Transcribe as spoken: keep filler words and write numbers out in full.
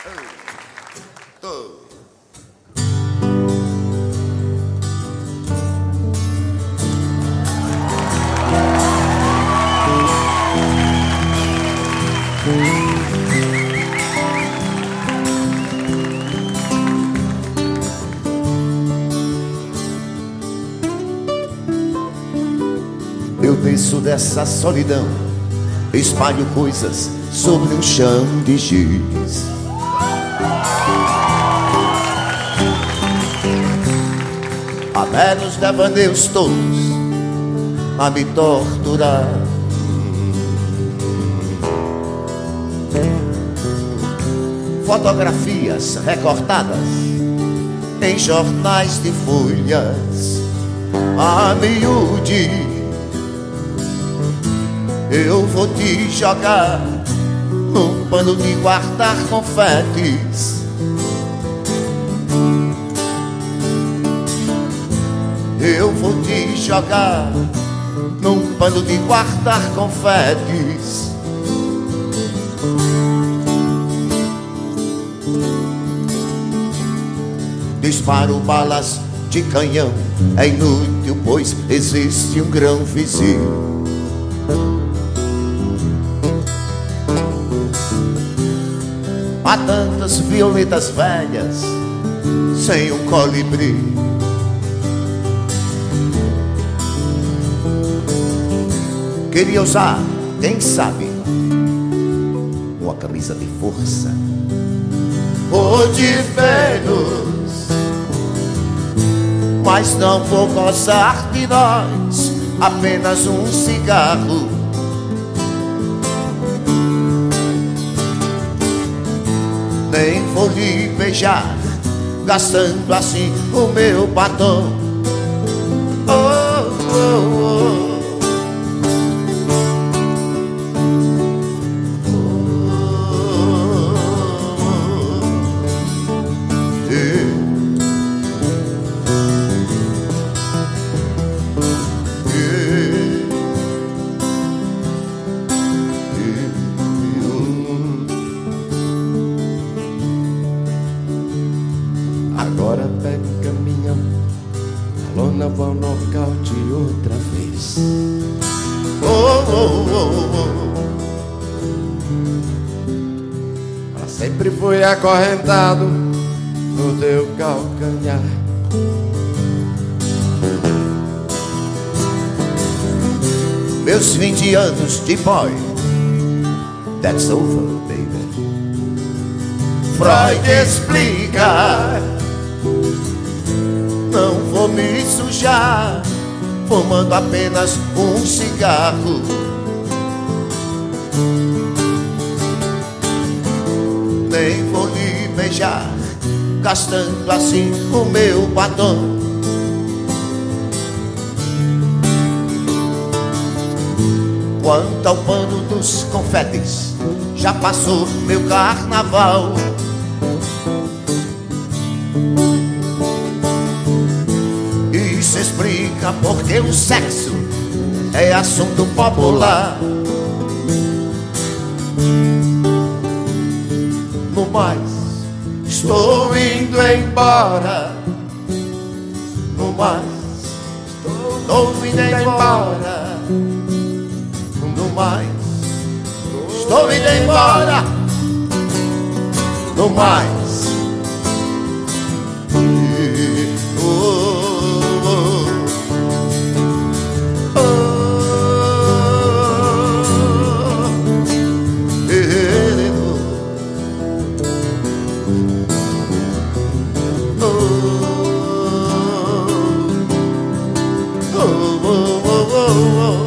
Eu desço dessa solidão, espalho coisas sobre um chão de giz. Há velhos devaneios todos a me torturar. Fotografias recortadas em jornais de folhas a miúde. Eu vou te jogar num pano de guardar confetes. Eu vou te jogar num pano de guardar confetes. Disparo balas de canhão, é inútil, pois existe um grão vizinho. Há tantas violetas velhas sem um colibri. Queria usar, quem sabe, uma camisa de força ou de Vênus, mas não vou gozar de nós, apenas um cigarro. Nem vou lhe beijar, gastando assim o meu batom. Oh, oh, oh. Agora pega o caminhão, a lona vai ao nocaute outra vez. Oh, oh, oh, oh. Ela sempre foi acorrentado no teu calcanhar. Meus vinte anos de boy, that's over, baby. Freud explica. Não vou me sujar fumando apenas um cigarro. Nem vou lhe beijar, gastando assim o meu batom. Quanto ao pano dos confetes, já passou meu carnaval. Isso explica porque o sexo é assunto popular. No mais, estou indo embora. No mais, estou indo embora. No mais, estou indo embora. No mais, oh, oh, oh, oh, oh.